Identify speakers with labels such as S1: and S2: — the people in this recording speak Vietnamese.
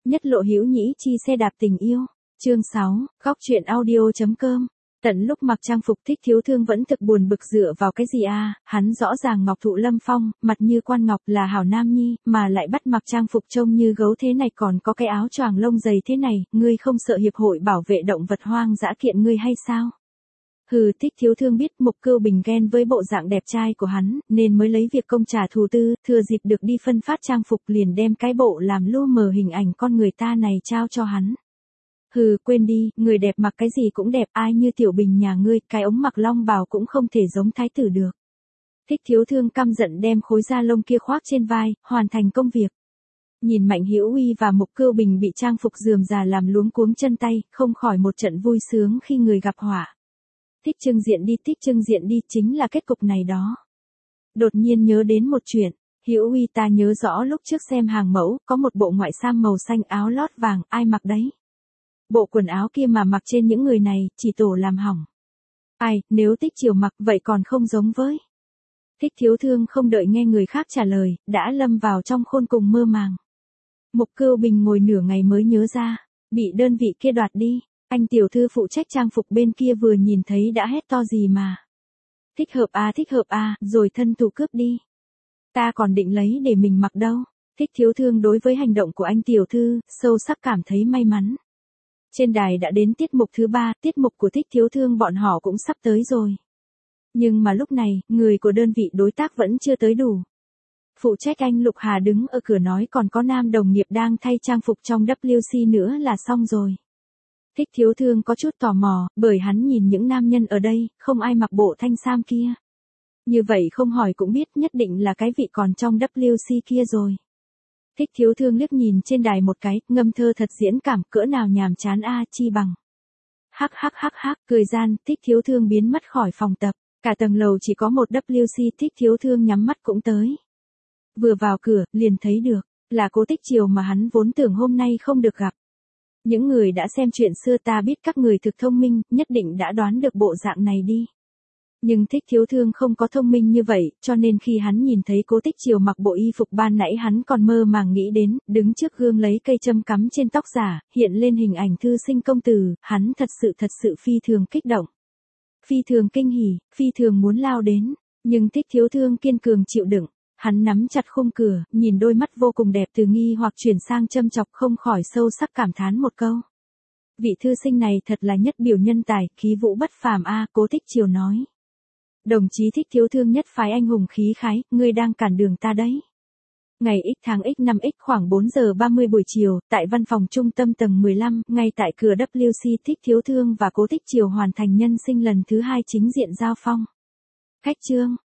S1: Nhất lộ hữu nhĩ chi xe đạp tình yêu. Chương 6, góc truyện audio.com. Tận lúc mặc trang phục Thích Thiếu Thương vẫn thực buồn bực dựa vào cái gì à, hắn rõ ràng ngọc thụ lâm phong, mặt như quan ngọc là hảo nam nhi, mà lại bắt mặc trang phục trông như gấu thế này còn có cái áo choàng lông dày thế này, ngươi không sợ hiệp hội bảo vệ động vật hoang dã kiện ngươi hay sao? Hừ, Thích Thiếu Thương biết Mục Cưu Bình ghen với bộ dạng đẹp trai của hắn, nên mới lấy việc công trả thù tư, thừa dịp được đi phân phát trang phục liền đem cái bộ làm lu mờ hình ảnh con người ta này trao cho hắn. Hừ, quên đi, người đẹp mặc cái gì cũng đẹp, ai như Tiểu Bình nhà ngươi, cái ống mặc long bào cũng không thể giống thái tử được. Thích Thiếu Thương căm giận đem khối da lông kia khoác trên vai, hoàn thành công việc. Nhìn Mạnh Hữu Uy và Mục Cưu Bình bị trang phục rườm rà làm luống cuống chân tay, không khỏi một trận vui sướng khi người gặp họa. Thích trưng diện đi, chính là kết cục này đó. Đột nhiên nhớ đến một chuyện, Hữu Uy ta nhớ rõ lúc trước xem hàng mẫu, có một bộ ngoại sam màu xanh áo lót vàng, ai mặc đấy? Bộ quần áo kia mà mặc trên những người này, chỉ tổ làm hỏng. Ai, nếu Thích Triều mặc vậy còn không giống với. Thích Thiếu Thương không đợi nghe người khác trả lời, đã lâm vào trong khôn cùng mơ màng. Mục Cưu Bình ngồi nửa ngày mới nhớ ra, bị đơn vị kia đoạt đi. Anh tiểu thư phụ trách trang phục bên kia vừa nhìn thấy đã hét to gì mà. Thích hợp à, rồi thân thủ cướp đi. Ta còn định lấy để mình mặc đâu. Thích Thiếu Thương đối với hành động của anh tiểu thư, sâu sắc cảm thấy may mắn. Trên đài đã đến tiết mục thứ 3, tiết mục của Thích Thiếu Thương bọn họ cũng sắp tới rồi. Nhưng mà lúc này, người của đơn vị đối tác vẫn chưa tới đủ. Phụ trách anh Lục Hà đứng ở cửa nói còn có nam đồng nghiệp đang thay trang phục trong WC nữa là xong rồi. Thích Thiếu Thương có chút tò mò, bởi hắn nhìn những nam nhân ở đây, không ai mặc bộ thanh sam kia. Như vậy không hỏi cũng biết nhất định là cái vị còn trong WC kia rồi. Thích Thiếu Thương liếc nhìn trên đài một cái, ngâm thơ thật diễn cảm, cỡ nào nhàm chán a chi bằng. Hắc, cười gian, Thích Thiếu Thương biến mất khỏi phòng tập, cả tầng lầu chỉ có một WC, Thích Thiếu Thương nhắm mắt cũng tới. Vừa vào cửa, liền thấy được, là Cố Tích Triều mà hắn vốn tưởng hôm nay không được gặp. Những người đã xem chuyện xưa ta biết các người thực thông minh, nhất định đã đoán được bộ dạng này đi. Nhưng Thích Thiếu Thương không có thông minh như vậy, cho nên khi hắn nhìn thấy Cố Tích Triều mặc bộ y phục ban nãy hắn còn mơ màng nghĩ đến, đứng trước gương lấy cây châm cắm trên tóc giả, hiện lên hình ảnh thư sinh công tử, hắn thật sự phi thường kích động. Phi thường kinh hỉ, phi thường muốn lao đến, nhưng Thích Thiếu Thương kiên cường chịu đựng. Hắn nắm chặt khung cửa, nhìn đôi mắt vô cùng đẹp từ nghi hoặc chuyển sang châm chọc không khỏi sâu sắc cảm thán một câu. Vị thư sinh này thật là nhất biểu nhân tài, khí vũ bất phàm a, Cố Tích Triều nói. Đồng chí Thích Thiếu Thương nhất phái anh hùng khí khái, ngươi đang cản đường ta đấy. Ngày X tháng X năm X khoảng 4 giờ 30 buổi chiều, tại văn phòng trung tâm tầng 15, ngay tại cửa WC Thích Thiếu Thương và Cố Tích Triều hoàn thành nhân sinh lần thứ 2 chính diện giao phong. Khách trương.